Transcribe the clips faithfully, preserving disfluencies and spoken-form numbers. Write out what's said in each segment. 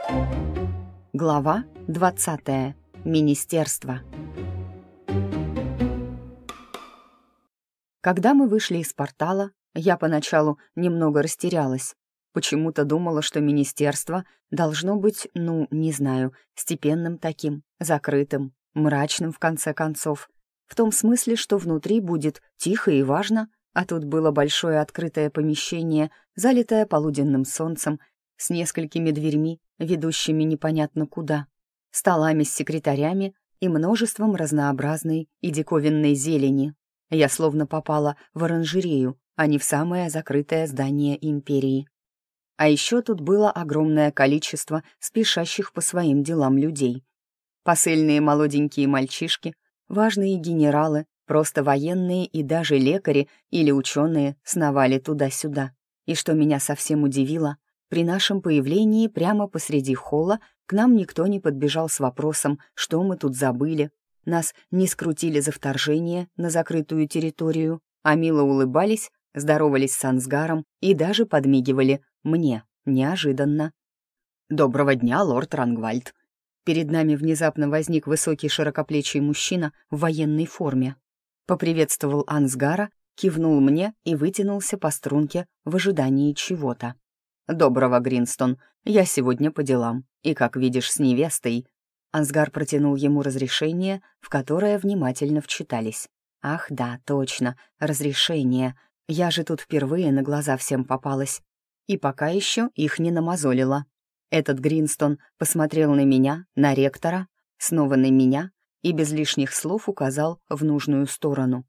Глава двадцатая. Министерство. Когда мы вышли из портала, я поначалу немного растерялась. Почему-то думала, что министерство должно быть, ну, не знаю, степенным таким, закрытым, мрачным в конце концов. В том смысле, что внутри будет тихо и важно, а тут было большое открытое помещение, залитое полуденным солнцем, с несколькими дверьми, ведущими непонятно куда, столами с секретарями и множеством разнообразной и диковинной зелени. Я словно попала в оранжерею, а не в самое закрытое здание империи. А еще тут было огромное количество спешащих по своим делам людей. Посыльные молоденькие мальчишки, важные генералы, просто военные и даже лекари или ученые сновали туда-сюда. И что меня совсем удивило, при нашем появлении прямо посреди холла к нам никто не подбежал с вопросом, что мы тут забыли. Нас не скрутили за вторжение на закрытую территорию, а мило улыбались, здоровались с Ансгаром и даже подмигивали мне, неожиданно. «Доброго дня, лорд Рангвальд!» Перед нами внезапно возник высокий широкоплечий мужчина в военной форме. Поприветствовал Ансгара, кивнул мне и вытянулся по струнке в ожидании чего-то. «Доброго, Гринстон. Я сегодня по делам. И, как видишь, с невестой». Ансгар протянул ему разрешение, в которое внимательно вчитались. «Ах да, точно, разрешение. Я же тут впервые на глаза всем попалась. И пока еще их не намазолила». Этот Гринстон посмотрел на меня, на ректора, снова на меня и без лишних слов указал в нужную сторону.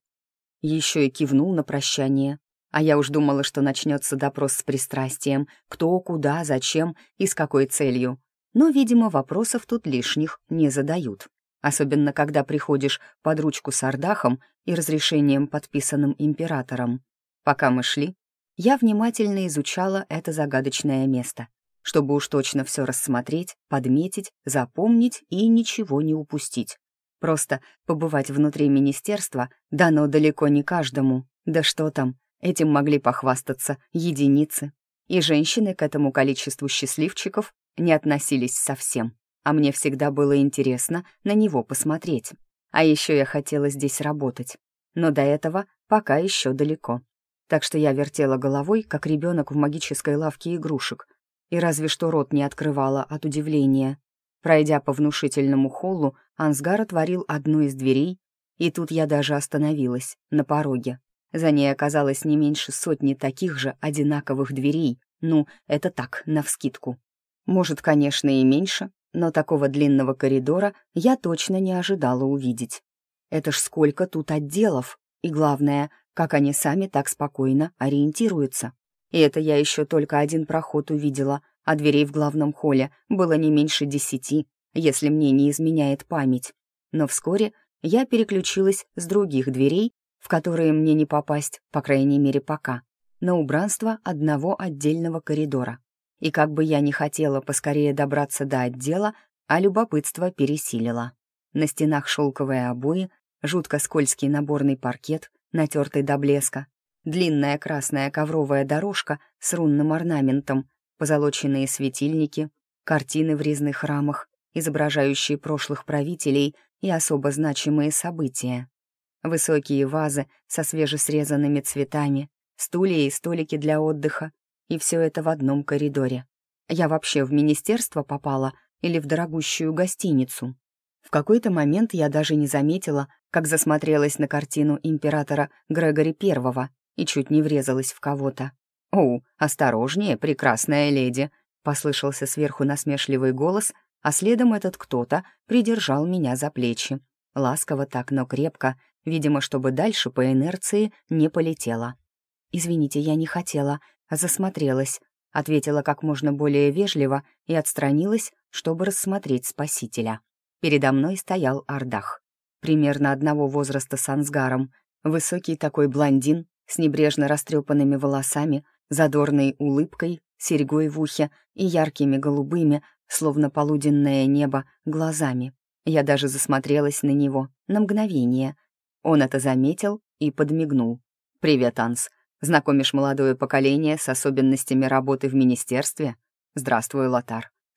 Еще и кивнул на прощание. А я уж думала, что начнется допрос с пристрастием, кто, куда, зачем и с какой целью. Но, видимо, вопросов тут лишних не задают. Особенно, когда приходишь под ручку с Ардахом и разрешением, подписанным императором. Пока мы шли, я внимательно изучала это загадочное место, чтобы уж точно все рассмотреть, подметить, запомнить и ничего не упустить. Просто побывать внутри министерства дано далеко не каждому. Да что там, этим могли похвастаться единицы. И женщины к этому количеству счастливчиков не относились совсем. А мне всегда было интересно на него посмотреть. А еще я хотела здесь работать. Но до этого пока еще далеко. Так что я вертела головой, как ребенок в магической лавке игрушек, и разве что рот не открывала от удивления. Пройдя по внушительному холлу, Ансгар отворил одну из дверей, и тут я даже остановилась, на пороге. За ней оказалось не меньше сотни таких же одинаковых дверей. Ну, это так, навскидку. Может, конечно, и меньше, но такого длинного коридора я точно не ожидала увидеть. Это ж сколько тут отделов, и главное, как они сами так спокойно ориентируются. И это я еще только один проход увидела, а дверей в главном холле было не меньше десяти, если мне не изменяет память. Но вскоре я переключилась с других дверей, в которые мне не попасть, по крайней мере пока, на убранство одного отдельного коридора. И как бы я ни хотела поскорее добраться до отдела, а любопытство пересилило. На стенах шелковые обои, жутко скользкий наборный паркет, натертый до блеска, длинная красная ковровая дорожка с рунным орнаментом, позолоченные светильники, картины в резных рамах, изображающие прошлых правителей и особо значимые события, высокие вазы со свежесрезанными цветами, стулья и столики для отдыха, и все это в одном коридоре. Я вообще в министерство попала или в дорогущую гостиницу? В какой-то момент я даже не заметила, как засмотрелась на картину императора Грегори Первого и чуть не врезалась в кого-то. «Оу, осторожнее, прекрасная леди!» — послышался сверху насмешливый голос, а следом этот кто-то придержал меня за плечи. Ласково так, но крепко, видимо, чтобы дальше по инерции не полетела. «Извините, я не хотела, а засмотрелась», — ответила как можно более вежливо и отстранилась, чтобы рассмотреть спасителя. Передо мной стоял Ардах, примерно одного возраста с Ансгаром, высокий такой блондин с небрежно растрепанными волосами, задорной улыбкой, серьгой в ухе и яркими голубыми, словно полуденное небо, глазами. Я даже засмотрелась на него на мгновение. Он это заметил и подмигнул. «Привет, Анс. Знакомишь молодое поколение с особенностями работы в министерстве? Здравствуй, Лотар.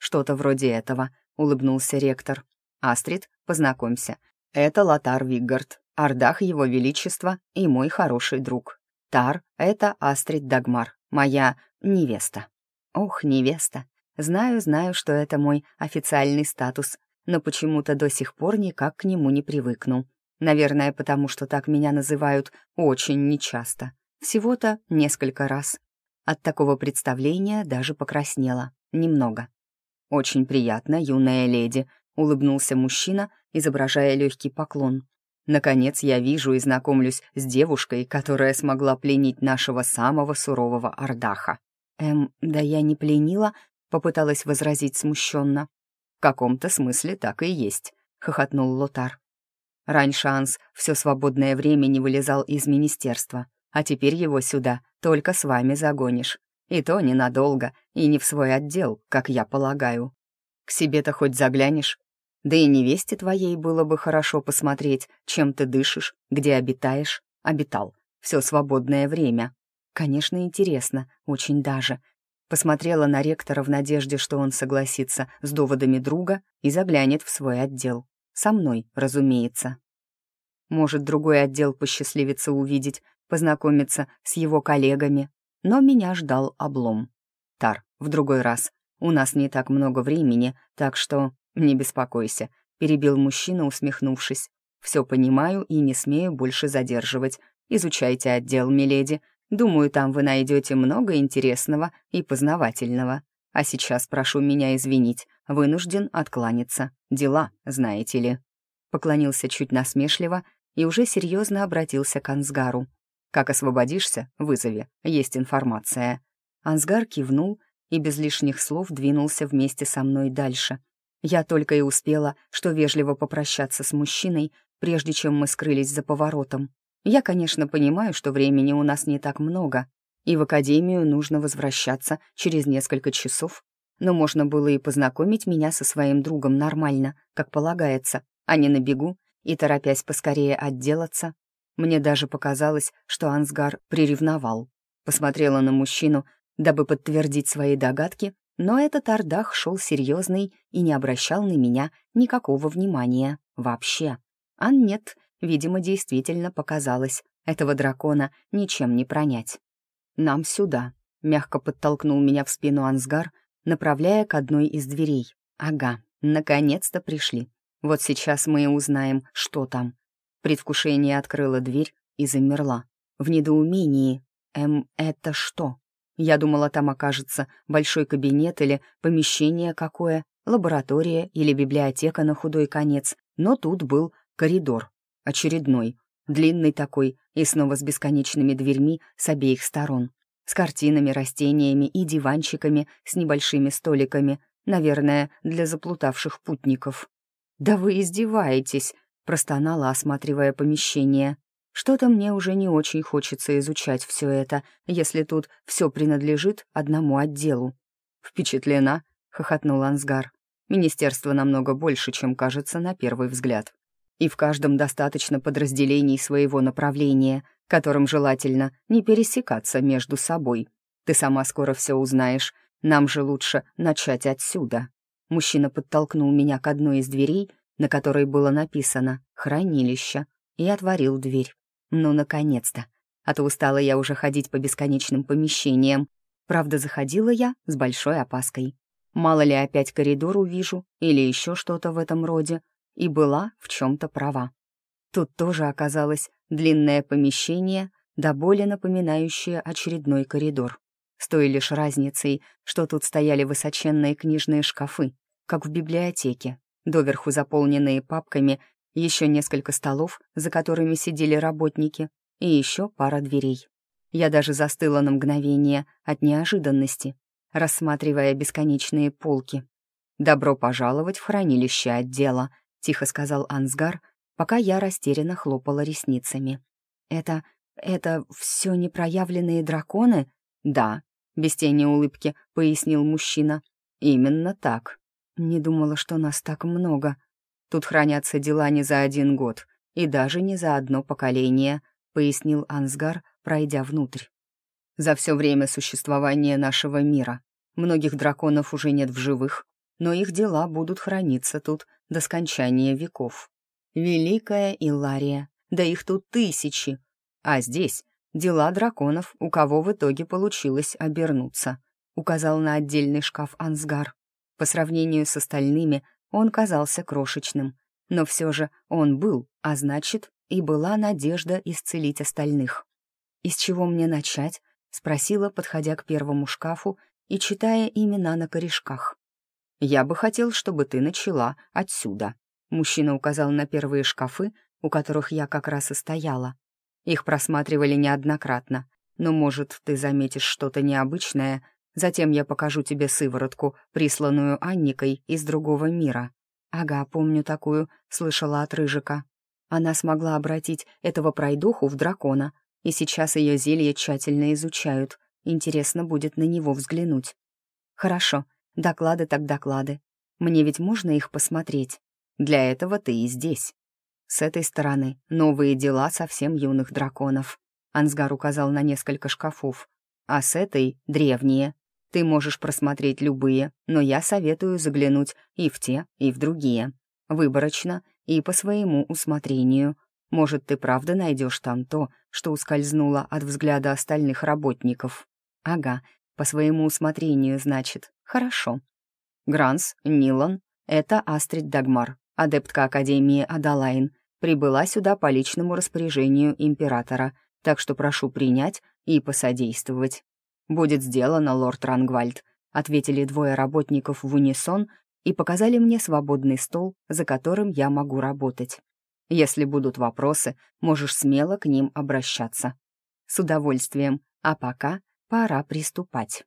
что-то вроде этого», — улыбнулся ректор. «Астрид, познакомься. Это Лотар Виггард, Ардах Его Величества и мой хороший друг. Тар — это Астрид Дагмар, моя невеста». «Ох, невеста. Знаю, знаю, что это мой официальный статус, но почему-то до сих пор никак к нему не привыкну. Наверное, потому что так меня называют очень нечасто. Всего-то несколько раз. От такого представления даже покраснела. Немного. «Очень приятно, юная леди», — улыбнулся мужчина, изображая легкий поклон. «Наконец я вижу и знакомлюсь с девушкой, которая смогла пленить нашего самого сурового Ардаха». «Эм, да я не пленила», — попыталась возразить смущенно. «В каком-то смысле так и есть», — хохотнул Лотар. «Раньше Анс все свободное время не вылезал из министерства, а теперь его сюда только с вами загонишь. И то ненадолго, и не в свой отдел, как я полагаю. К себе-то хоть заглянешь? Да и невесте твоей было бы хорошо посмотреть, чем ты дышишь, где обитаешь. Обитал. Все свободное время. Конечно, интересно, очень даже». Посмотрела на ректора в надежде, что он согласится с доводами друга и заглянет в свой отдел. Со мной, разумеется. Может, другой отдел посчастливится увидеть, познакомиться с его коллегами. Но меня ждал облом. «Тар, в другой раз. У нас не так много времени, так что не беспокойся», — перебил мужчина, усмехнувшись. «Все понимаю и не смею больше задерживать. Изучайте отдел, миледи. Думаю, там вы найдете много интересного и познавательного. А сейчас прошу меня извинить, вынужден откланяться. Дела, знаете ли». Поклонился чуть насмешливо и уже серьезно обратился к Ансгару. «Как освободишься, вызови, есть информация». Ансгар кивнул и без лишних слов двинулся вместе со мной дальше. Я только и успела, что вежливо попрощаться с мужчиной, прежде чем мы скрылись за поворотом. Я, конечно, понимаю, что времени у нас не так много, и в академию нужно возвращаться через несколько часов, но можно было и познакомить меня со своим другом нормально, как полагается, а не на бегу и торопясь поскорее отделаться. Мне даже показалось, что Ансгар приревновал. Посмотрела на мужчину, дабы подтвердить свои догадки, но этот Ардах шел серьезный и не обращал на меня никакого внимания вообще. А нет, видимо, действительно показалось, этого дракона ничем не пронять. «Нам сюда», — мягко подтолкнул меня в спину Ансгар, направляя к одной из дверей. «Ага, наконец-то пришли. Вот сейчас мы и узнаем, что там». Предвкушение открыла дверь и замерла. В недоумении. «Эм, это что?» Я думала, там окажется большой кабинет или помещение какое, лаборатория или библиотека на худой конец, но тут был коридор. Очередной, длинный такой, и снова с бесконечными дверьми с обеих сторон. С картинами, растениями и диванчиками с небольшими столиками, наверное, для заплутавших путников. «Да вы издеваетесь!» — простонала, осматривая помещение. «Что-то мне уже не очень хочется изучать все это, если тут все принадлежит одному отделу». «Впечатлена?» — хохотнул Ансгар. «Министерство намного больше, чем кажется на первый взгляд. И в каждом достаточно подразделений своего направления, которым желательно не пересекаться между собой. Ты сама скоро все узнаешь. Нам же лучше начать отсюда». Мужчина подтолкнул меня к одной из дверей, на которой было написано «Хранилище», и отворил дверь. Ну, наконец-то. А то устала я уже ходить по бесконечным помещениям. Правда, заходила я с большой опаской. Мало ли опять коридор увижу или еще что-то в этом роде. И была в чем-то права. Тут тоже оказалось длинное помещение, до боли напоминающее очередной коридор. С той лишь разницей, что тут стояли высоченные книжные шкафы, как в библиотеке, доверху заполненные папками, еще несколько столов, за которыми сидели работники, и еще пара дверей. Я даже застыла на мгновение от неожиданности, рассматривая бесконечные полки. «Добро пожаловать в хранилище отдела», — тихо сказал Ансгар, пока я растерянно хлопала ресницами. «Это... это все непроявленные драконы?» «Да», — без тени улыбки пояснил мужчина. «Именно так. Не думала, что нас так много. Тут хранятся дела не за один год и даже не за одно поколение», — пояснил Ансгар, пройдя внутрь. «За все время существования нашего мира многих драконов уже нет в живых, но их дела будут храниться тут до скончания веков. Великая Иллария, да их тут тысячи. А здесь дела драконов, у кого в итоге получилось обернуться, указал на отдельный шкаф Ансгар. По сравнению с остальными он казался крошечным, но все же он был, а значит, и была надежда исцелить остальных. «Из чего мне начать?» — спросила, подходя к первому шкафу и читая имена на корешках. «Я бы хотел, чтобы ты начала отсюда», — мужчина указал на первые шкафы, у которых я как раз и стояла. Их просматривали неоднократно, но, может, ты заметишь что-то необычное, затем я покажу тебе сыворотку, присланную Анникой из другого мира. Ага, помню такую, слышала от Рыжика. Она смогла обратить этого пройдоху в дракона, и сейчас ее зелье тщательно изучают. Интересно будет на него взглянуть. Хорошо, доклады так доклады. Мне ведь можно их посмотреть? Для этого ты и здесь. С этой стороны новые дела совсем юных драконов. Ансгар указал на несколько шкафов. А с этой — древние. Ты можешь просмотреть любые, но я советую заглянуть и в те, и в другие. Выборочно и по своему усмотрению. Может, ты правда найдешь там то, что ускользнуло от взгляда остальных работников. Ага, по своему усмотрению, значит. Хорошо. Гранс, Нилан — это Астрид Дагмар, адептка Академии Адалайн. Прибыла сюда по личному распоряжению императора, так что прошу принять и посодействовать. «Будет сделано, лорд Рангвальд», — ответили двое работников в унисон и показали мне свободный стол, за которым я могу работать. Если будут вопросы, можешь смело к ним обращаться. С удовольствием, а пока пора приступать.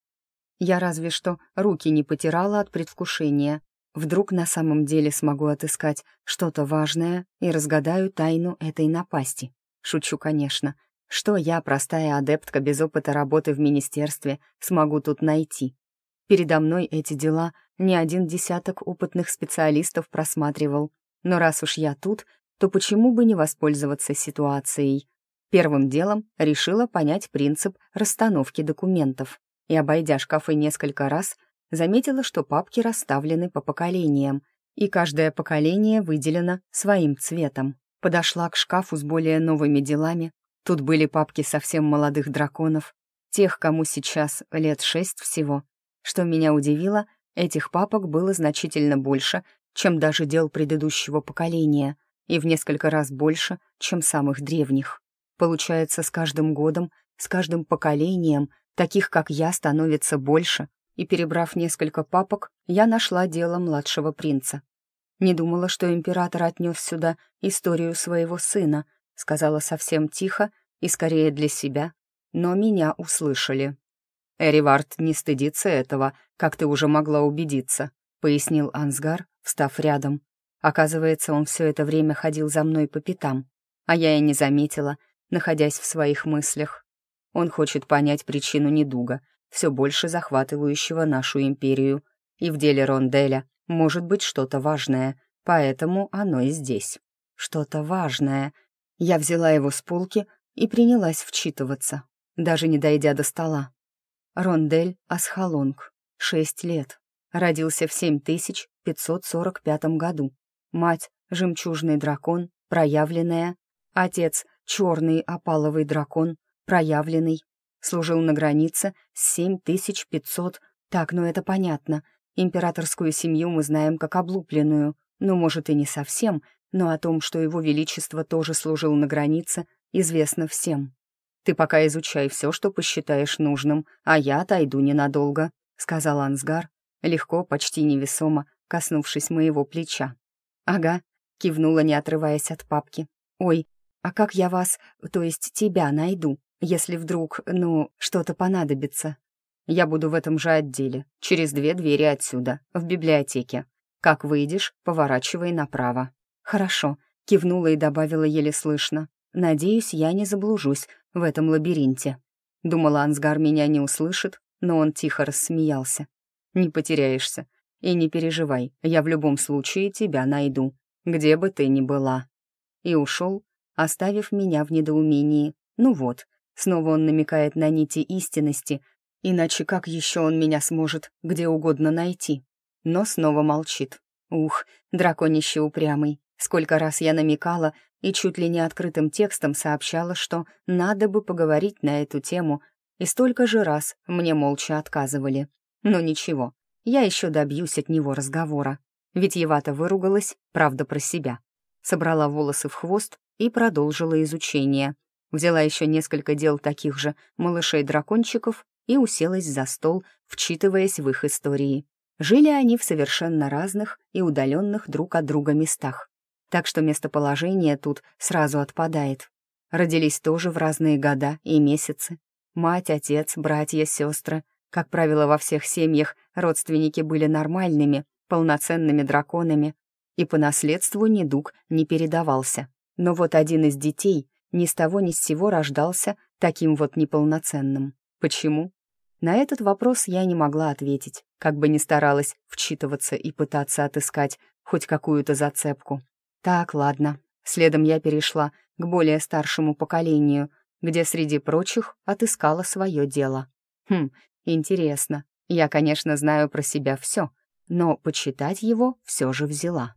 Я разве что руки не потирала от предвкушения. Вдруг на самом деле смогу отыскать что-то важное и разгадаю тайну этой напасти. Шучу, конечно. Что я, простая адептка без опыта работы в министерстве, смогу тут найти? Передо мной эти дела не один десяток опытных специалистов просматривал. Но раз уж я тут, то почему бы не воспользоваться ситуацией? Первым делом решила понять принцип расстановки документов. И, обойдя шкафы несколько раз, заметила, что папки расставлены по поколениям, и каждое поколение выделено своим цветом. Подошла к шкафу с более новыми делами. Тут были папки совсем молодых драконов, тех, кому сейчас лет шесть всего. Что меня удивило, этих папок было значительно больше, чем даже дел предыдущего поколения, и в несколько раз больше, чем самых древних. Получается, с каждым годом, с каждым поколением таких, как я, становится больше, и, перебрав несколько папок, я нашла дело младшего принца. «Не думала, что император отнес сюда историю своего сына», сказала совсем тихо и скорее для себя, но меня услышали. «Эривард не стыдится этого, как ты уже могла убедиться», пояснил Ансгар, встав рядом. Оказывается, он все это время ходил за мной по пятам, а я и не заметила, находясь в своих мыслях. Он хочет понять причину недуга, все больше захватывающего нашу империю, и в деле Ронделя может быть что-то важное, поэтому оно и здесь. Что-то важное. Я взяла его с полки и принялась вчитываться, даже не дойдя до стола. Рондель Асхалонг, шесть лет. Родился в семь тысяч пятьсот сорок пятом году. Мать — жемчужный дракон, проявленная. Отец — черный опаловый дракон, проявленный. Служил на границе с семь тысяч пятьсот. Так, ну это понятно. Императорскую семью мы знаем как облупленную. Ну, может, и не совсем, но о том, что его величество тоже служил на границе, известно всем. «Ты пока изучай все, что посчитаешь нужным, а я отойду ненадолго», — сказал Ансгар, легко, почти невесомо, коснувшись моего плеча. «Ага», — кивнула, не отрываясь от папки. «Ой, а как я вас, то есть тебя, найду, если вдруг, ну, что-то понадобится?» «Я буду в этом же отделе, через две двери отсюда, в библиотеке. Как выйдешь, поворачивай направо». «Хорошо», — кивнула и добавила еле слышно. «Надеюсь, я не заблужусь в этом лабиринте». Думала, Ансгар меня не услышит, но он тихо рассмеялся. «Не потеряешься. И не переживай, я в любом случае тебя найду, где бы ты ни была». И ушел, оставив меня в недоумении. Ну вот, снова он намекает на нити истинности, иначе как еще он меня сможет где угодно найти? но снова молчит. Ух, драконище упрямый. Сколько раз я намекала и чуть ли не открытым текстом сообщала, что надо бы поговорить на эту тему, и столько же раз мне молча отказывали. Но ничего, я еще добьюсь от него разговора. Витьевато выругалась, правда, про себя. Собрала волосы в хвост и продолжила изучение. Взяла еще несколько дел таких же малышей-дракончиков и уселась за стол, вчитываясь в их истории. Жили они в совершенно разных и удаленных друг от друга местах, так что местоположение тут сразу отпадает. Родились тоже в разные года и месяцы. Мать, отец, братья, сестры. Как правило, во всех семьях родственники были нормальными, полноценными драконами, и по наследству недуг не передавался. Но вот один из детей ни с того ни с сего рождался таким вот неполноценным. Почему? На этот вопрос я не могла ответить, как бы ни старалась вчитываться и пытаться отыскать хоть какую-то зацепку. Так, ладно. Следом я перешла к более старшему поколению, где, среди прочих, отыскала свое дело. Хм, интересно. Я, конечно, знаю про себя все, но почитать его все же взяла.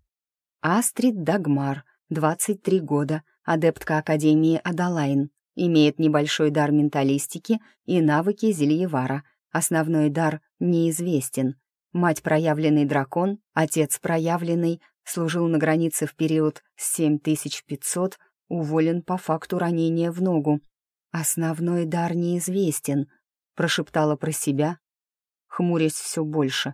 Астрид Дагмар, двадцать три года, адептка Академии Адалайн. Имеет небольшой дар менталистики и навыки зельевара. Основной дар неизвестен. Мать — проявленный дракон, отец — проявленный, служил на границе в период с семь тысяч пятьсот, уволен по факту ранения в ногу. «Основной дар неизвестен», — прошептала про себя, хмурясь все больше.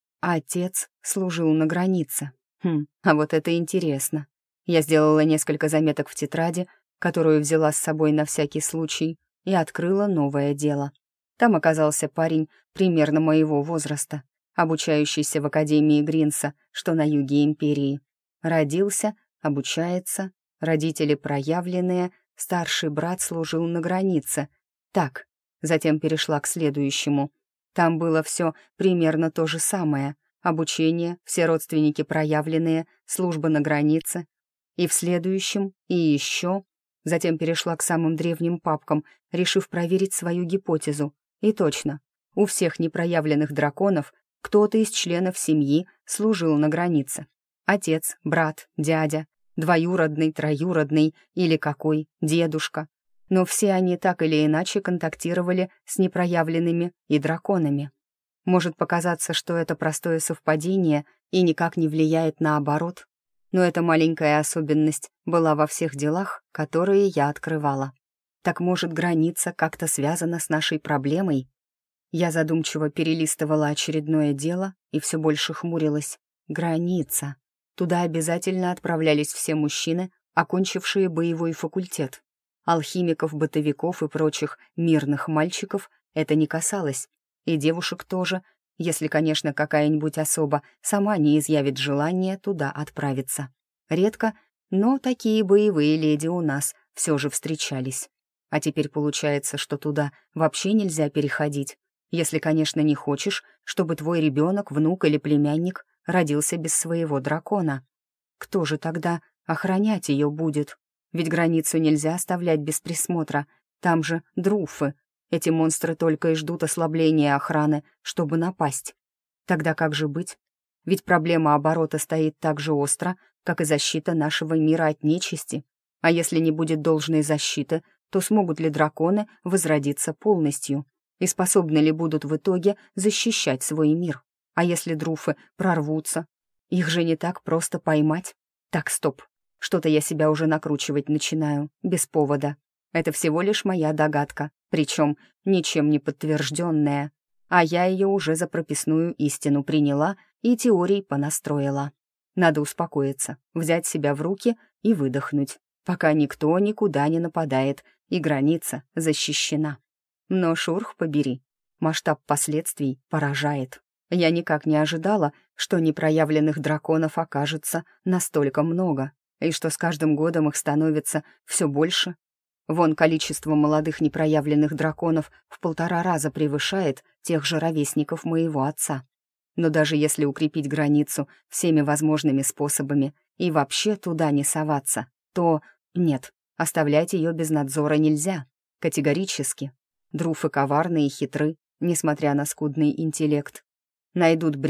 Отец служил на границе. Хм, а вот это интересно. Я сделала несколько заметок в тетради, которую взяла с собой на всякий случай, и открыла новое дело. Там оказался парень примерно моего возраста, обучающийся в Академии Гринса, что на юге Империи. Родился, обучается, родители проявленные, старший брат служил на границе. Так, затем перешла к следующему. Там было все примерно то же самое. Обучение, все родственники проявленные, служба на границе. И в следующем, и еще. Затем перешла к самым древним папкам, решив проверить свою гипотезу. И точно, у всех непроявленных драконов кто-то из членов семьи служил на границе. Отец, брат, дядя, двоюродный, троюродный или какой, дедушка. Но все они так или иначе контактировали с непроявленными и драконами. Может показаться, что это простое совпадение и никак не влияет на оборот, но эта маленькая особенность была во всех делах, которые я открывала. Так, может, граница как-то связана с нашей проблемой? Я задумчиво перелистывала очередное дело и все больше хмурилась. Граница. Туда обязательно отправлялись все мужчины, окончившие боевой факультет. Алхимиков, бытовиков и прочих мирных мальчиков это не касалось. И девушек тоже, если, конечно, какая-нибудь особа сама не изъявит желание туда отправиться. Редко, но такие боевые леди у нас все же встречались. А теперь получается, что туда вообще нельзя переходить, если, конечно, не хочешь, чтобы твой ребенок, внук или племянник родился без своего дракона. Кто же тогда охранять ее будет? Ведь границу нельзя оставлять без присмотра. Там же друфы. Эти монстры только и ждут ослабления охраны, чтобы напасть. Тогда как же быть? Ведь проблема оборота стоит так же остро, как и защита нашего мира от нечисти. А если не будет должной защиты, то смогут ли драконы возродиться полностью? И способны ли будут в итоге защищать свой мир? А если друфы прорвутся? Их же не так просто поймать. Так, стоп. Что-то я себя уже накручивать начинаю, без повода. Это всего лишь моя догадка, причем ничем не подтвержденная. А я ее уже за прописную истину приняла и теорий понастроила. Надо успокоиться, взять себя в руки и выдохнуть, пока никто никуда не нападает, и граница защищена. Но шурх побери, масштаб последствий поражает. Я никак не ожидала, что непроявленных драконов окажется настолько много, и что с каждым годом их становится все больше. Вон количество молодых непроявленных драконов в полтора раза превышает тех же ровесников моего отца. Но даже если укрепить границу всеми возможными способами и вообще туда не соваться, то нет, оставлять ее без надзора нельзя. Категорически. Друфы коварны и хитры, несмотря на скудный интеллект. Найдут брешь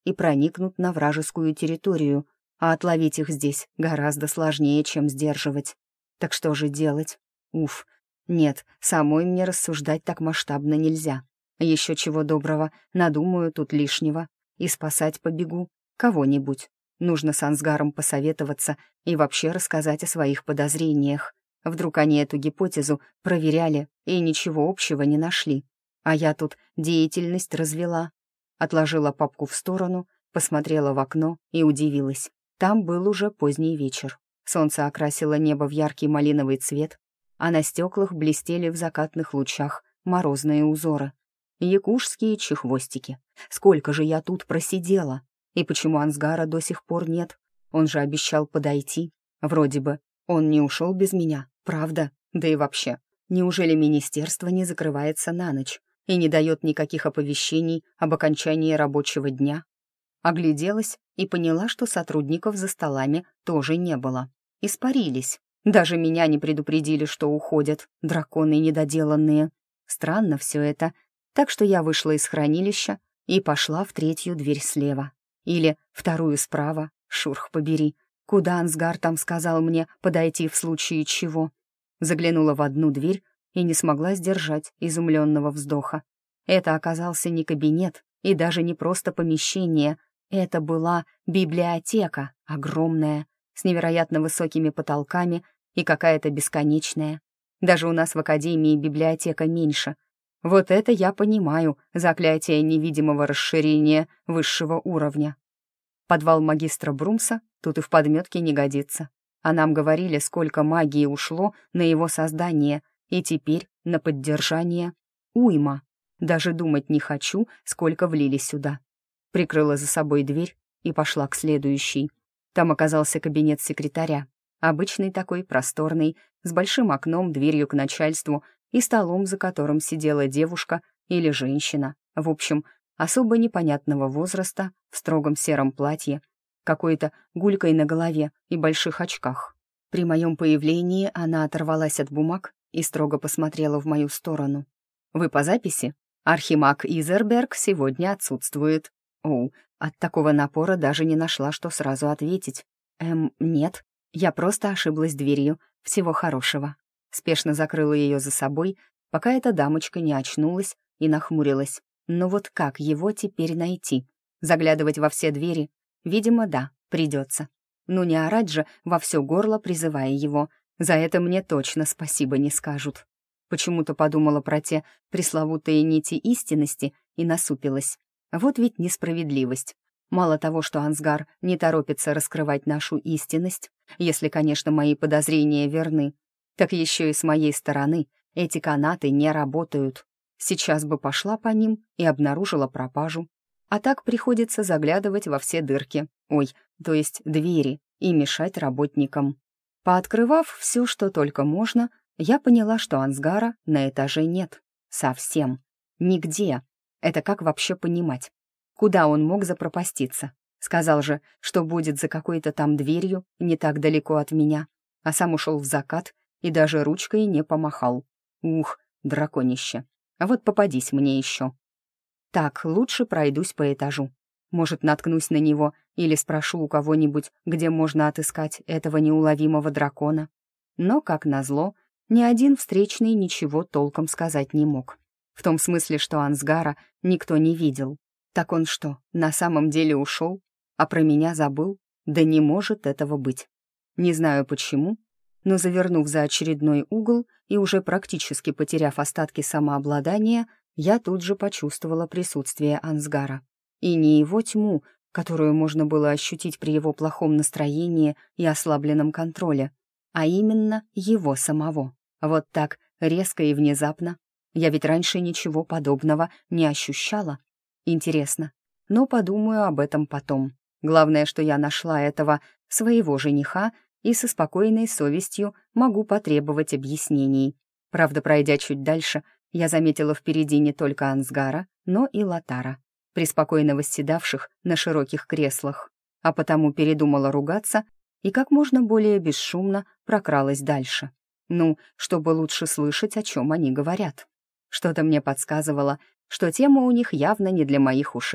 и проникнут на вражескую территорию, а отловить их здесь гораздо сложнее, чем сдерживать. Так что же делать? Уф, нет, самой мне рассуждать так масштабно нельзя. Еще чего доброго, надумаю тут лишнего и спасать побегу кого-нибудь. Нужно с Ансгаром посоветоваться и вообще рассказать о своих подозрениях. Вдруг они эту гипотезу проверяли и ничего общего не нашли. А я тут деятельность развела. Отложила папку в сторону, посмотрела в окно и удивилась. Там был уже поздний вечер. Солнце окрасило небо в яркий малиновый цвет, а на стеклах блестели в закатных лучах морозные узоры. Якушские чехвостики. Сколько же я тут просидела? И почему Ансгара до сих пор нет? Он же обещал подойти. Вроде бы он не ушел без меня, правда? Да и вообще, неужели министерство не закрывается на ночь и не дает никаких оповещений об окончании рабочего дня? Огляделась и поняла, что сотрудников за столами тоже не было. Испарились. Даже меня не предупредили, что уходят, драконы недоделанные. Странно все это. Так что я вышла из хранилища и пошла в третью дверь слева. Или вторую справа, шурх побери. Куда Ансгар там сказал мне подойти в случае чего? Заглянула в одну дверь и не смогла сдержать изумленного вздоха. Это оказался не кабинет и даже не просто помещение. Это была библиотека, огромная, с невероятно высокими потолками и какая-то бесконечная. Даже у нас в академии библиотека меньше. Вот это я понимаю, заклятие невидимого расширения высшего уровня. Подвал магистра Брумса тут и в подметке не годится. А нам говорили, сколько магии ушло на его создание, и теперь на поддержание уйма. Даже думать не хочу, сколько влили сюда. Прикрыла за собой дверь и пошла к следующей. Там оказался кабинет секретаря. Обычный такой, просторный, с большим окном, дверью к начальству и столом, за которым сидела девушка или женщина. В общем, особо непонятного возраста, в строгом сером платье, какой-то гулькой на голове и больших очках. При моем появлении она оторвалась от бумаг и строго посмотрела в мою сторону. «Вы по записи? Архимаг Изерберг сегодня отсутствует». Оу, от такого напора даже не нашла, что сразу ответить. «Эм, нет, я просто ошиблась дверью. Всего хорошего». Спешно закрыла ее за собой, пока эта дамочка не очнулась и нахмурилась. Но вот как его теперь найти? Заглядывать во все двери? Видимо, да, придется. Ну не орать же во все горло, призывая его. За это мне точно спасибо не скажут. Почему-то подумала про те пресловутые нити истинности и насупилась. Вот ведь несправедливость. Мало того, что Ансгар не торопится раскрывать нашу истинность, если, конечно, мои подозрения верны, так еще и с моей стороны эти канаты не работают. Сейчас бы пошла по ним и обнаружила пропажу. А так приходится заглядывать во все дырки, ой, то есть двери, и мешать работникам. Пооткрывав все, что только можно, я поняла, что Ансгара на этаже нет. Совсем. Нигде. Это как вообще понимать? Куда он мог запропаститься? Сказал же, что будет за какой-то там дверью, не так далеко от меня, а сам ушел в закат и даже ручкой не помахал. Ух, драконище. А вот попадись мне еще. Так, лучше пройдусь по этажу. Может, наткнусь на него или спрошу у кого-нибудь, где можно отыскать этого неуловимого дракона. Но, как назло, ни один встречный ничего толком сказать не мог. В том смысле, что Ансгара никто не видел. Так он что, на самом деле ушел? А про меня забыл? Да не может этого быть. Не знаю почему, но, завернув за очередной угол и уже практически потеряв остатки самообладания, я тут же почувствовала присутствие Ансгара. И не его тьму, которую можно было ощутить при его плохом настроении и ослабленном контроле, а именно его самого. Вот так, резко и внезапно. Я ведь раньше ничего подобного не ощущала. Интересно, но подумаю об этом потом. Главное, что я нашла этого своего жениха и со спокойной совестью могу потребовать объяснений. Правда, пройдя чуть дальше, я заметила впереди не только Ансгара, но и Лотара, преспокойно восседавших на широких креслах, а потому передумала ругаться и как можно более бесшумно прокралась дальше. Ну, чтобы лучше слышать, о чем они говорят. Что-то мне подсказывало, что тема у них явно не для моих ушей.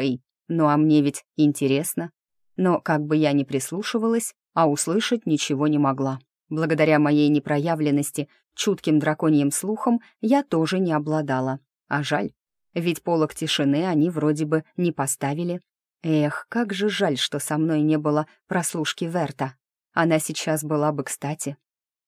Ну а мне ведь интересно. Но как бы я ни прислушивалась, а услышать ничего не могла. Благодаря моей непроявленности, чутким драконьим слухом я тоже не обладала. А жаль, ведь полог тишины они вроде бы не поставили. Эх, как же жаль, что со мной не было прослушки Верта. Она сейчас была бы кстати.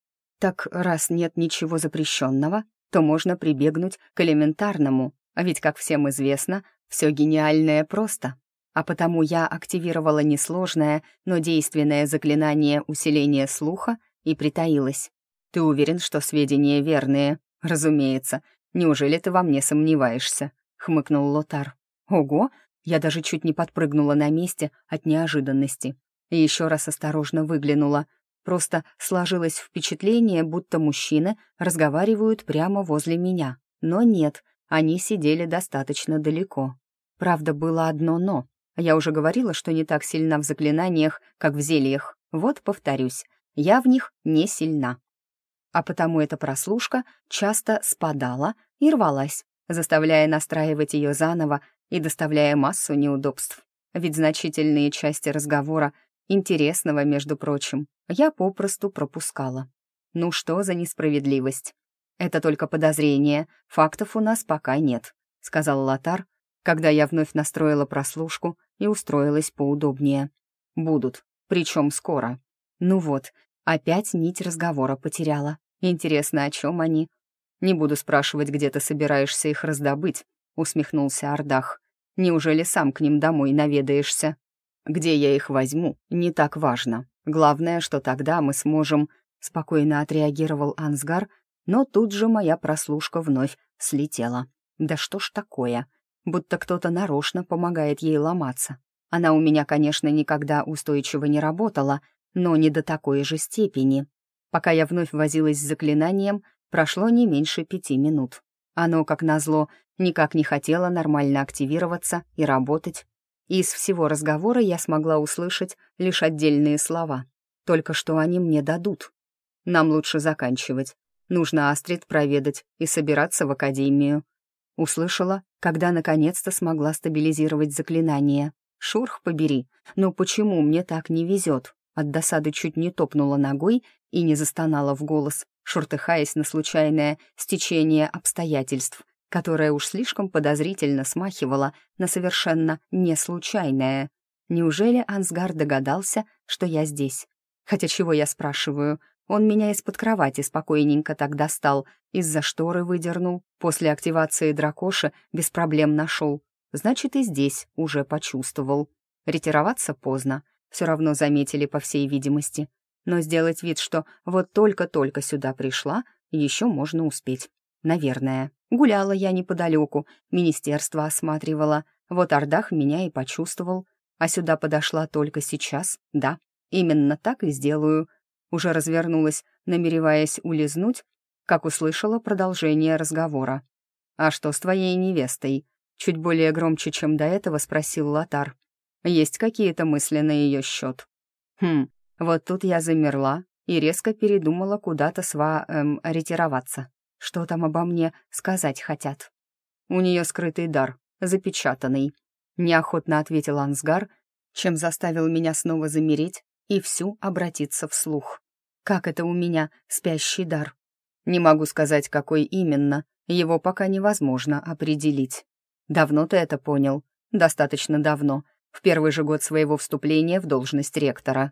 Так раз нет ничего запрещенного, то можно прибегнуть к элементарному, а ведь, как всем известно, все гениальное просто. А потому я активировала несложное, но действенное заклинание усиления слуха и притаилась. «Ты уверен, что сведения верные?» «Разумеется. Неужели ты во мне сомневаешься?» — хмыкнул Лотар. «Ого!» Я даже чуть не подпрыгнула на месте от неожиданности. И еще раз осторожно выглянула. Просто сложилось впечатление, будто мужчины разговаривают прямо возле меня. Но нет, они сидели достаточно далеко. Правда, было одно «но». Я уже говорила, что не так сильна в заклинаниях, как в зельях. Вот повторюсь, я в них не сильна. А потому эта прослушка часто спадала и рвалась, заставляя настраивать ее заново и доставляя массу неудобств. Ведь значительные части разговора, интересного, между прочим, я попросту пропускала. Ну что за несправедливость? Это только подозрение, фактов у нас пока нет, сказал Лотар, когда я вновь настроила прослушку и устроилась поудобнее. Будут, причем скоро. Ну вот, опять нить разговора потеряла. Интересно, о чем они? Не буду спрашивать, где ты собираешься их раздобыть, усмехнулся Ардах. Неужели сам к ним домой наведаешься? Где я их возьму, не так важно. Главное, что тогда мы сможем... Спокойно отреагировал Ансгар, но тут же моя прослушка вновь слетела. Да что ж такое? Будто кто-то нарочно помогает ей ломаться. Она у меня, конечно, никогда устойчиво не работала, но не до такой же степени. Пока я вновь возилась с заклинанием, прошло не меньше пяти минут. Оно, как назло, никак не хотело нормально активироваться и работать. Из всего разговора я смогла услышать лишь отдельные слова. Только что они мне дадут. Нам лучше заканчивать. Нужно Астрид проведать и собираться в академию. Услышала, когда наконец-то смогла стабилизировать заклинание. Шурх побери, но почему мне так не везет? От досады чуть не топнула ногой и не застонала в голос, шуртыхаясь на случайное стечение обстоятельств, которое уж слишком подозрительно смахивало на совершенно не случайное. Неужели Ансгар догадался, что я здесь? Хотя чего я спрашиваю? Он меня из-под кровати спокойненько так достал, из-за шторы выдернул, после активации дракоши без проблем нашел. Значит, и здесь уже почувствовал. Ретироваться поздно, все равно заметили, по всей видимости. Но сделать вид, что вот только-только сюда пришла, еще можно успеть. Наверное. Гуляла я неподалеку, министерство осматривала. Вот Ардах меня и почувствовал. А сюда подошла только сейчас, да. Именно так и сделаю. Уже развернулась, намереваясь улизнуть, как услышала продолжение разговора. «А что с твоей невестой?» Чуть более громче, чем до этого, спросил Лотар. «Есть какие-то мысли на ее счет?» Хм, вот тут я замерла и резко передумала куда-то сва... эм, ретироваться. Что там обо мне сказать хотят? У нее скрытый дар, запечатанный. Неохотно ответил Ансгар, чем заставил меня снова замереть и всю обратиться вслух. Как это у меня спящий дар? Не могу сказать, какой именно, его пока невозможно определить. Давно ты это понял? Достаточно давно, в первый же год своего вступления в должность ректора.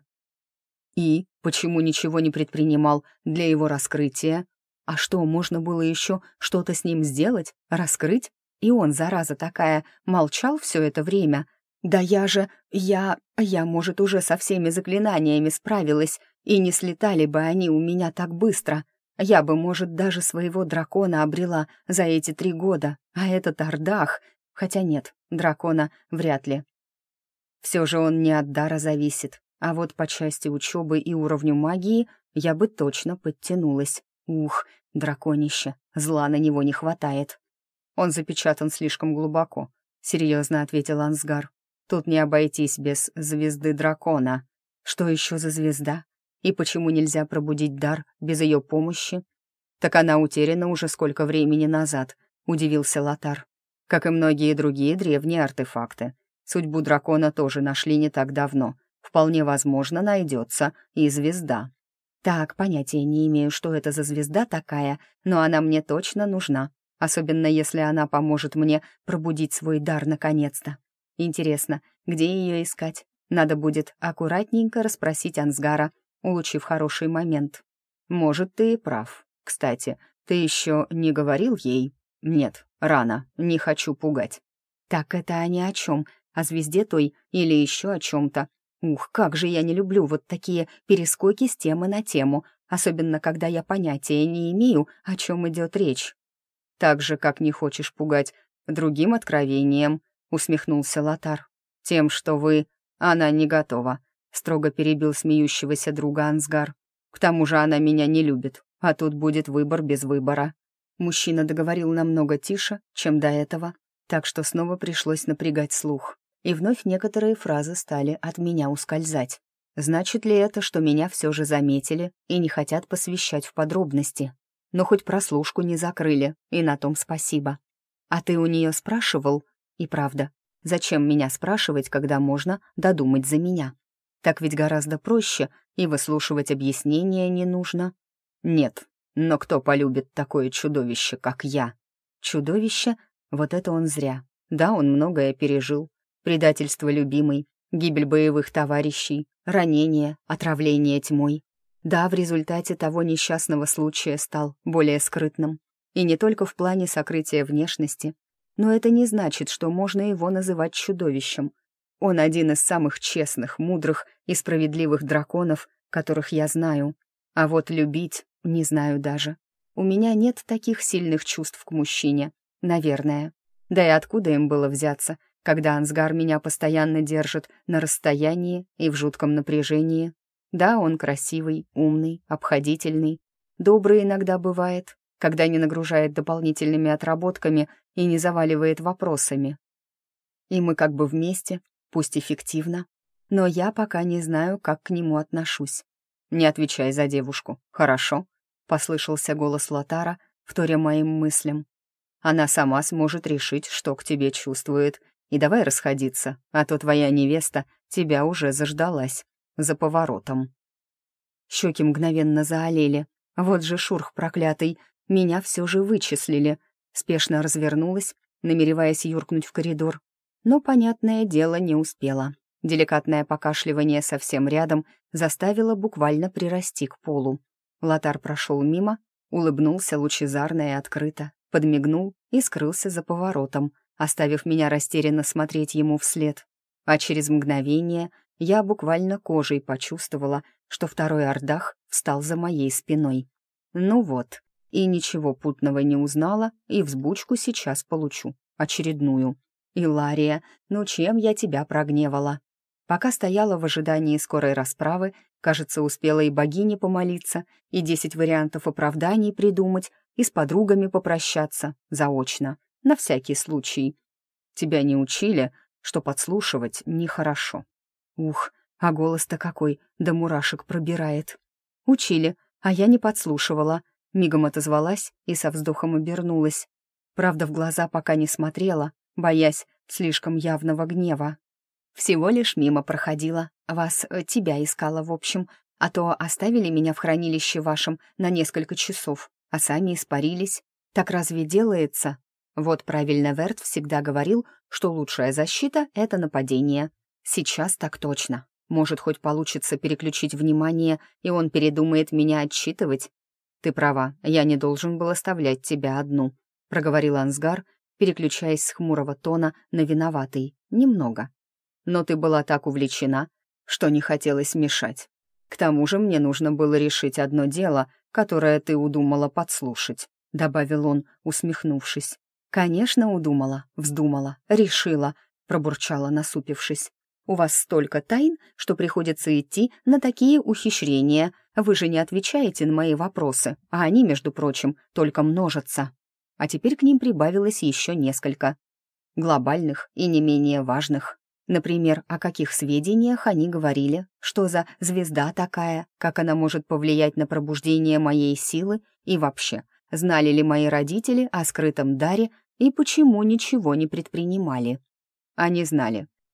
И почему ничего не предпринимал для его раскрытия? А что, можно было еще что-то с ним сделать, раскрыть? И он, зараза такая, молчал все это время. Да я же, я, я, может, уже со всеми заклинаниями справилась, и не слетали бы они у меня так быстро. Я бы, может, даже своего дракона обрела за эти три года, а этот Ардах... Хотя нет, дракона вряд ли. Все же он не от дара зависит, а вот по части учебы и уровню магии я бы точно подтянулась. Ух, драконище, зла на него не хватает. Он запечатан слишком глубоко, серьезно ответил Ансгар. Тут не обойтись без звезды дракона. Что еще за звезда? И почему нельзя пробудить дар без ее помощи? Так она утеряна уже сколько времени назад, удивился Лотар. Как и многие другие древние артефакты. Судьбу дракона тоже нашли не так давно. Вполне возможно, найдется и звезда. Так, понятия не имею, что это за звезда такая, но она мне точно нужна, особенно если она поможет мне пробудить свой дар наконец-то. Интересно, где ее искать? Надо будет аккуратненько расспросить Ансгара, улучив хороший момент. Может, ты и прав. Кстати, ты еще не говорил ей? Нет, рано, не хочу пугать. Так это они о чем? О звезде той или еще о чем-то? Ух, как же я не люблю вот такие перескоки с темы на тему, особенно когда я понятия не имею, о чем идет речь. Так же, как не хочешь пугать другим откровением, усмехнулся Лотар. Тем, что вы... Она не готова, строго перебил смеющегося друга Ансгар. К тому же она меня не любит, а тут будет выбор без выбора. Мужчина договорил намного тише, чем до этого, так что снова пришлось напрягать слух. И вновь некоторые фразы стали от меня ускользать. Значит ли это, что меня все же заметили и не хотят посвящать в подробности? Но хоть прослушку не закрыли, и на том спасибо. А ты у нее спрашивал? И правда, зачем меня спрашивать, когда можно додумать за меня? Так ведь гораздо проще, и выслушивать объяснения не нужно. Нет, но кто полюбит такое чудовище, как я? Чудовище? Вот это он зря. Да, он многое пережил. Предательство любимой, гибель боевых товарищей, ранение, отравление тьмой. Да, в результате того несчастного случая стал более скрытным. И не только в плане сокрытия внешности. Но это не значит, что можно его называть чудовищем. Он один из самых честных, мудрых и справедливых драконов, которых я знаю. А вот любить не знаю даже. У меня нет таких сильных чувств к мужчине, наверное. Да и откуда им было взяться, когда Ансгар меня постоянно держит на расстоянии и в жутком напряжении? Да, он красивый, умный, обходительный. Добрый иногда бывает, когда не нагружает дополнительными отработками и не заваливает вопросами. И мы как бы вместе, пусть эффективно, но я пока не знаю, как к нему отношусь. «Не отвечай за девушку, хорошо?» — послышался голос Лотара, вторя моим мыслям. «Она сама сможет решить, что к тебе чувствует. И давай расходиться, а то твоя невеста тебя уже заждалась за поворотом». Щеки мгновенно заолели. Вот же шурх проклятый, меня все же вычислили. Спешно развернулась, намереваясь юркнуть в коридор. Но, понятное дело, не успела. Деликатное покашливание совсем рядом заставило буквально прирасти к полу. Лотар прошел мимо, улыбнулся лучезарно и открыто, подмигнул и скрылся за поворотом, оставив меня растерянно смотреть ему вслед. А через мгновение я буквально кожей почувствовала, что второй Ардах встал за моей спиной. Ну вот, и ничего путного не узнала, и взбучку сейчас получу, очередную. «Илария, ну чем я тебя прогневала?» Пока стояла в ожидании скорой расправы, кажется, успела и богине помолиться, и десять вариантов оправданий придумать, и с подругами попрощаться, заочно, на всякий случай. Тебя не учили, что подслушивать нехорошо. Ух, а голос-то какой, до мурашек пробирает. Учили, а я не подслушивала. Мигом отозвалась и со вздохом обернулась. Правда, в глаза пока не смотрела, боясь слишком явного гнева. Всего лишь мимо проходила, вас, э, тебя искала, в общем, а то оставили меня в хранилище вашем на несколько часов, а сами испарились. Так разве делается? Вот правильно Верт всегда говорил, что лучшая защита — это нападение. Сейчас так точно. Может, хоть получится переключить внимание, и он передумает меня отчитывать? Ты права, я не должен был оставлять тебя одну, проговорил Ансгар, переключаясь с хмурого тона на виноватый. Немного. Но ты была так увлечена, что не хотелось мешать. К тому же мне нужно было решить одно дело, которое ты удумала подслушать», — добавил он, усмехнувшись. «Конечно, удумала, вздумала, решила», — пробурчала, насупившись. «У вас столько тайн, что приходится идти на такие ухищрения. Вы же не отвечаете на мои вопросы, а они, между прочим, только множатся». А теперь к ним прибавилось еще несколько. Глобальных и не менее важных. Например, о каких сведениях они говорили, что за звезда такая, как она может повлиять на пробуждение моей силы и вообще, знали ли мои родители о скрытом даре и почему ничего не предпринимали. Они знали.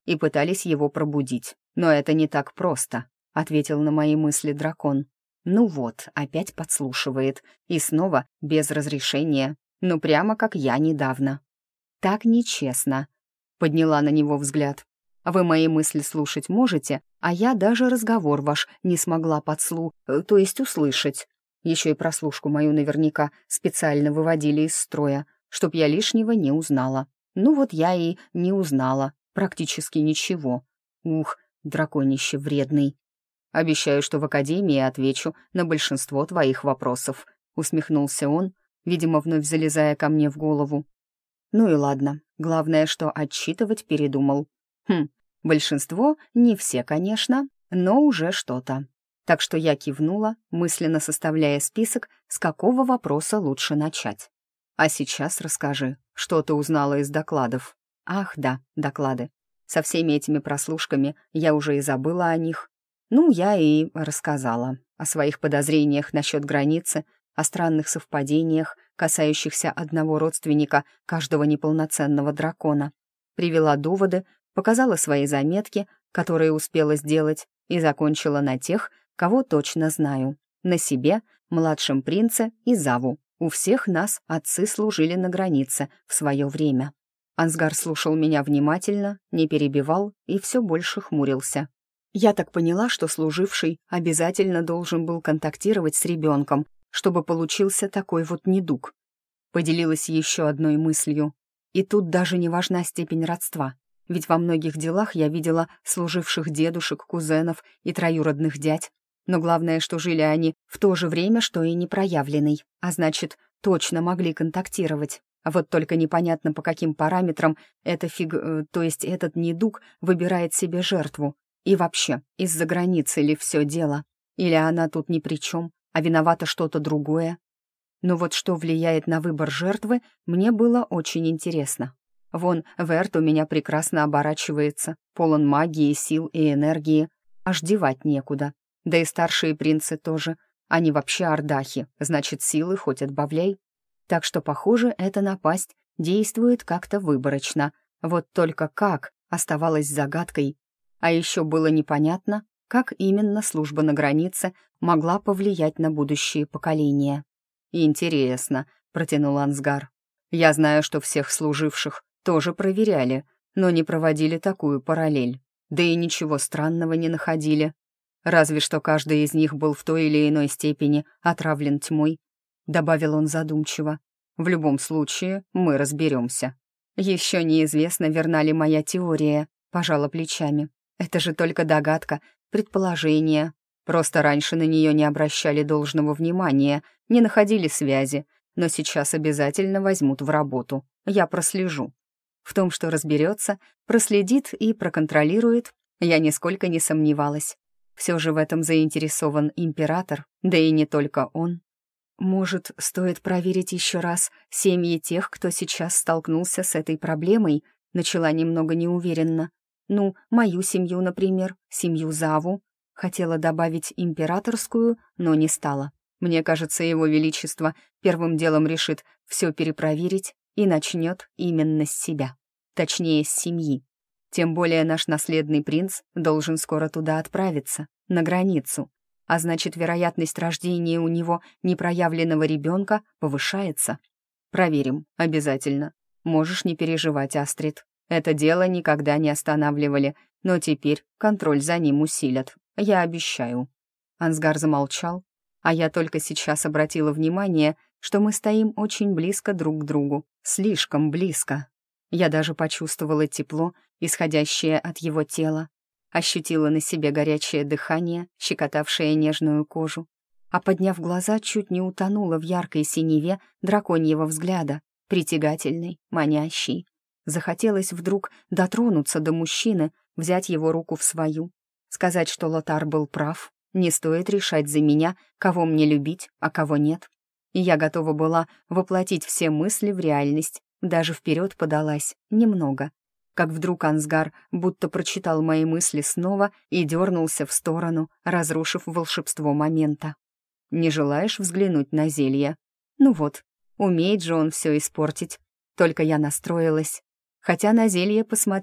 и пытались его пробудить. Но это не так просто», — ответил на мои мысли дракон. «Ну вот, опять подслушивает. И снова без разрешения. Ну прямо как я недавно». «Так нечестно», — подняла на него взгляд. «Вы мои мысли слушать можете, а я даже разговор ваш не смогла подслу... э, то есть услышать. Еще и прослушку мою наверняка специально выводили из строя, чтоб я лишнего не узнала. Ну вот я и не узнала. Практически ничего. Ух, драконище вредный. Обещаю, что в академии отвечу на большинство твоих вопросов», — усмехнулся он, видимо, вновь залезая ко мне в голову. Ну и ладно, главное, что отчитывать передумал. Хм, большинство, не все, конечно, но уже что-то. Так что я кивнула, мысленно составляя список, с какого вопроса лучше начать. «А сейчас расскажи, что ты узнала из докладов?» «Ах, да, доклады. Со всеми этими прослушками я уже и забыла о них. Ну, я и рассказала о своих подозрениях насчет границы, о странных совпадениях, касающихся одного родственника каждого неполноценного дракона. Привела доводы, показала свои заметки, которые успела сделать, и закончила на тех, кого точно знаю. На себе, младшем принце и Заву. У всех нас отцы служили на границе в свое время». Ансгар слушал меня внимательно, не перебивал и все больше хмурился. Я так поняла, что служивший обязательно должен был контактировать с ребенком, чтобы получился такой вот недуг. Поделилась еще одной мыслью. И тут даже не важна степень родства, ведь во многих делах я видела служивших дедушек, кузенов и троюродных дядь. Но главное, что жили они в то же время, что и непроявленный, а значит, точно могли контактировать. А вот только непонятно, по каким параметрам эта фиг... Э, то есть этот недуг выбирает себе жертву. И вообще, из-за границы ли все дело? Или она тут ни при чем, а виновато что-то другое? Но вот что влияет на выбор жертвы, мне было очень интересно. Вон, Верт у меня прекрасно оборачивается, полон магии, сил и энергии. Аж девать некуда. Да и старшие принцы тоже. Они вообще ордахи, значит, силы хоть отбавляй. Так что, похоже, эта напасть действует как-то выборочно. Вот только как оставалось загадкой. А еще было непонятно, как именно служба на границе могла повлиять на будущие поколения. «Интересно», — протянул Ансгар. «Я знаю, что всех служивших тоже проверяли, но не проводили такую параллель. Да и ничего странного не находили. Разве что каждый из них был в той или иной степени отравлен тьмой», — добавил он задумчиво. «В любом случае, мы разберемся». «Еще неизвестно, верна ли моя теория», — пожала плечами. «Это же только догадка, предположение. Просто раньше на нее не обращали должного внимания, не находили связи, но сейчас обязательно возьмут в работу. Я прослежу». В том, что разберется, проследит и проконтролирует, я нисколько не сомневалась. Все же в этом заинтересован император, да и не только он. «Может, стоит проверить еще раз семьи тех, кто сейчас столкнулся с этой проблемой?» Начала немного неуверенно. «Ну, мою семью, например, семью Заву». Хотела добавить императорскую, но не стала. Мне кажется, его величество первым делом решит все перепроверить и начнет именно с себя. Точнее, с семьи. Тем более наш наследный принц должен скоро туда отправиться, на границу. А значит, вероятность рождения у него непроявленного ребенка повышается. Проверим, обязательно. Можешь не переживать, Астрид. Это дело никогда не останавливали, но теперь контроль за ним усилят. Я обещаю». Ансгар замолчал, а я только сейчас обратила внимание, что мы стоим очень близко друг к другу. Слишком близко. Я даже почувствовала тепло, исходящее от его тела. Ощутила на себе горячее дыхание, щекотавшее нежную кожу, а подняв глаза, чуть не утонула в яркой синеве драконьего взгляда, притягательной, манящей. Захотелось вдруг дотронуться до мужчины, взять его руку в свою, сказать, что Лотар был прав, не стоит решать за меня, кого мне любить, а кого нет. И я готова была воплотить все мысли в реальность, даже вперед подалась, немного. Как вдруг Ансгар будто прочитал мои мысли снова и дернулся в сторону, разрушив волшебство момента. «Не желаешь взглянуть на зелье?» Ну вот, умеет же он все испортить. Только я настроилась. Хотя на зелье посмотреть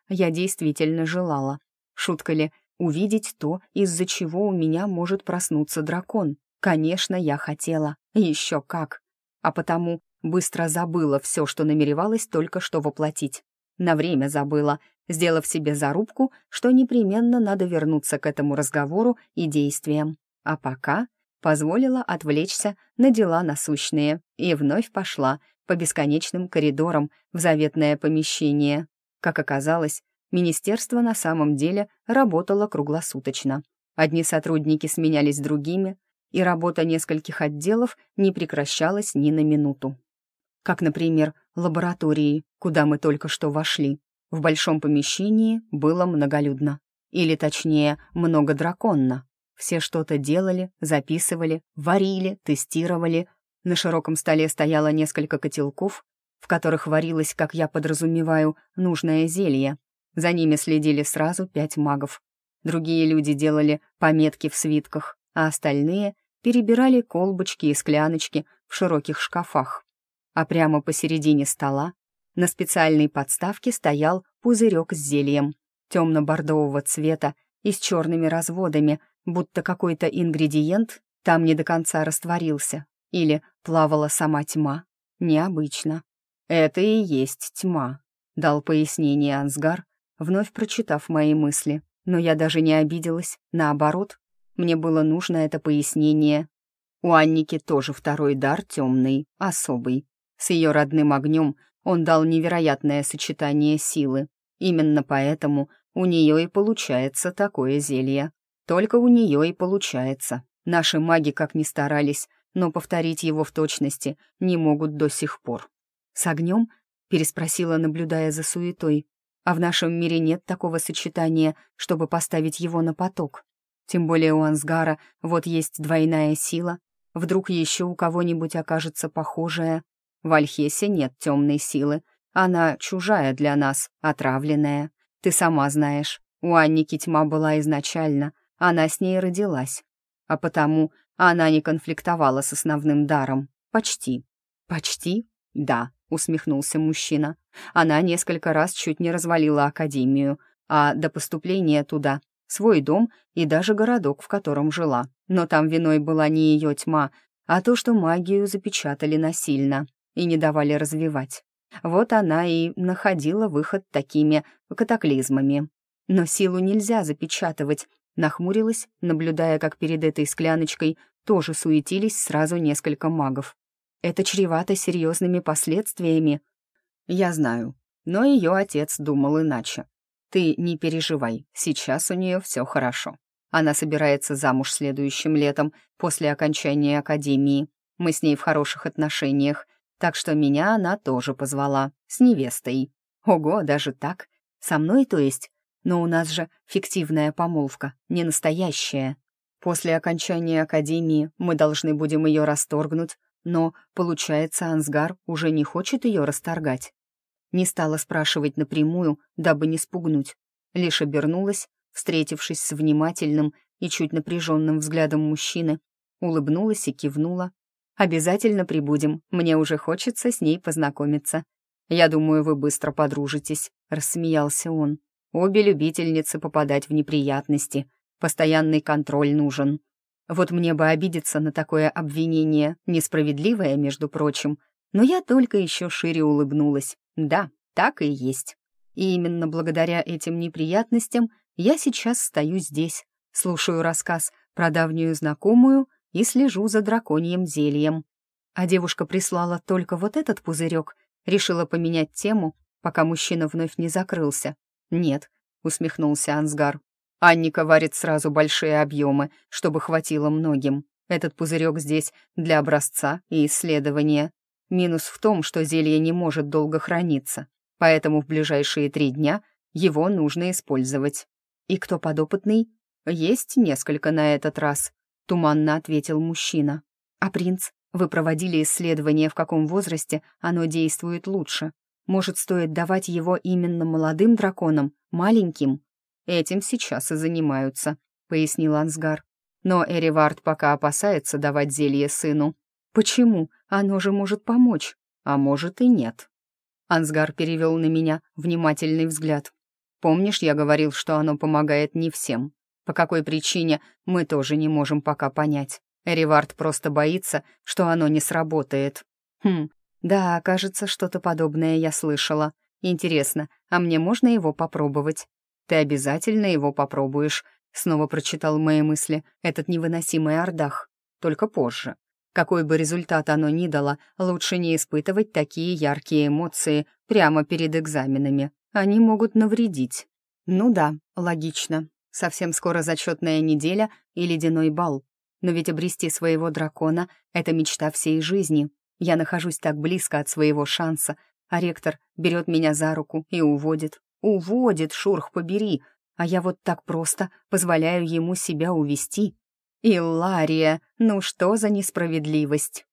я действительно желала. Шутка ли, увидеть то, из-за чего у меня может проснуться дракон? Конечно, я хотела. Еще как. А потому быстро забыла все, что намеревалась только что воплотить. На время забыла, сделав себе зарубку, что непременно надо вернуться к этому разговору и действиям. А пока позволила отвлечься на дела насущные и вновь пошла по бесконечным коридорам в заветное помещение. Как оказалось, министерство на самом деле работало круглосуточно. Одни сотрудники сменялись другими, и работа нескольких отделов не прекращалась ни на минуту. Как, например, лаборатории, куда мы только что вошли. В большом помещении было многолюдно. Или, точнее, многодраконно. Все что-то делали, записывали, варили, тестировали. На широком столе стояло несколько котелков, в которых варилось, как я подразумеваю, нужное зелье. За ними следили сразу пять магов. Другие люди делали пометки в свитках, а остальные перебирали колбочки и скляночки в широких шкафах. А прямо посередине стола на специальной подставке стоял пузырек с зельем темно-бордового цвета и с черными разводами, будто какой-то ингредиент там не до конца растворился. Или плавала сама тьма. Необычно. «Это и есть тьма», — дал пояснение Ансгар, вновь прочитав мои мысли. Но я даже не обиделась, наоборот. Мне было нужно это пояснение. У Анники тоже второй дар темный, особый. С ее родным огнем он дал невероятное сочетание силы. Именно поэтому у нее и получается такое зелье. Только у нее и получается. Наши маги как ни старались, но повторить его в точности не могут до сих пор. «С огнем?» — переспросила, наблюдая за суетой. «А в нашем мире нет такого сочетания, чтобы поставить его на поток. Тем более у Ансгара вот есть двойная сила. Вдруг еще у кого-нибудь окажется похожая. В Альхесе нет темной силы. Она чужая для нас, отравленная. Ты сама знаешь, у Анники тьма была изначально, она с ней родилась. А потому она не конфликтовала с основным даром. Почти». «Почти?» «Да», — усмехнулся мужчина. «Она несколько раз чуть не развалила академию, а до поступления туда свой дом и даже городок, в котором жила. Но там виной была не ее тьма, а то, что магию запечатали насильно и не давали развивать. Вот она и находила выход такими катаклизмами. Но силу нельзя запечатывать», — нахмурилась, наблюдая, как перед этой скляночкой тоже суетились сразу несколько магов. «Это чревато серьезными последствиями». «Я знаю, но ее отец думал иначе. Ты не переживай, сейчас у нее все хорошо. Она собирается замуж следующим летом, после окончания академии. Мы с ней в хороших отношениях, так что меня она тоже позвала, с невестой». «Ого, даже так? Со мной, то есть? Но у нас же фиктивная помолвка, не настоящая. После окончания академии мы должны будем ее расторгнуть, но, получается, Ансгар уже не хочет ее расторгать». Не стала спрашивать напрямую, дабы не спугнуть. Лишь обернулась, встретившись с внимательным и чуть напряженным взглядом мужчины, улыбнулась и кивнула. «Обязательно прибудем, мне уже хочется с ней познакомиться». «Я думаю, вы быстро подружитесь», — рассмеялся он. «Обе любительницы попадать в неприятности, постоянный контроль нужен. Вот мне бы обидеться на такое обвинение, несправедливое, между прочим, но я только еще шире улыбнулась. Да, так и есть. И именно благодаря этим неприятностям я сейчас стою здесь, слушаю рассказ про давнюю знакомую и слежу за драконьим зельем. А девушка прислала только вот этот пузырек, решила поменять тему, пока мужчина вновь не закрылся. «Нет», — усмехнулся Ансгар. «Анника варит сразу большие объемы, чтобы хватило многим. Этот пузырек здесь для образца и исследования. Минус в том, что зелье не может долго храниться, поэтому в ближайшие три дня его нужно использовать». «И кто подопытный?» «Есть несколько на этот раз», — туманно ответил мужчина. «А принц? Вы проводили исследование, в каком возрасте оно действует лучше? Может, стоит давать его именно молодым драконам, маленьким?» «Этим сейчас и занимаются», — пояснил Ансгар. «Но Эривард пока опасается давать зелье сыну». «Почему? Оно же может помочь». «А может и нет». Ансгар перевел на меня внимательный взгляд. Помнишь, я говорил, что оно помогает не всем? По какой причине, мы тоже не можем пока понять. Эривард просто боится, что оно не сработает. Хм, да, кажется, что-то подобное я слышала. Интересно, а мне можно его попробовать? Ты обязательно его попробуешь, снова прочитал мои мысли этот невыносимый Ардах. Только позже. Какой бы результат оно ни дало, лучше не испытывать такие яркие эмоции прямо перед экзаменами. Они могут навредить. Ну да, логично. Совсем скоро зачетная неделя и ледяной бал. Но ведь обрести своего дракона — это мечта всей жизни. Я нахожусь так близко от своего шанса, а ректор берет меня за руку и уводит. Уводит, шурх побери, а я вот так просто позволяю ему себя увести. Иллария, ну что за несправедливость?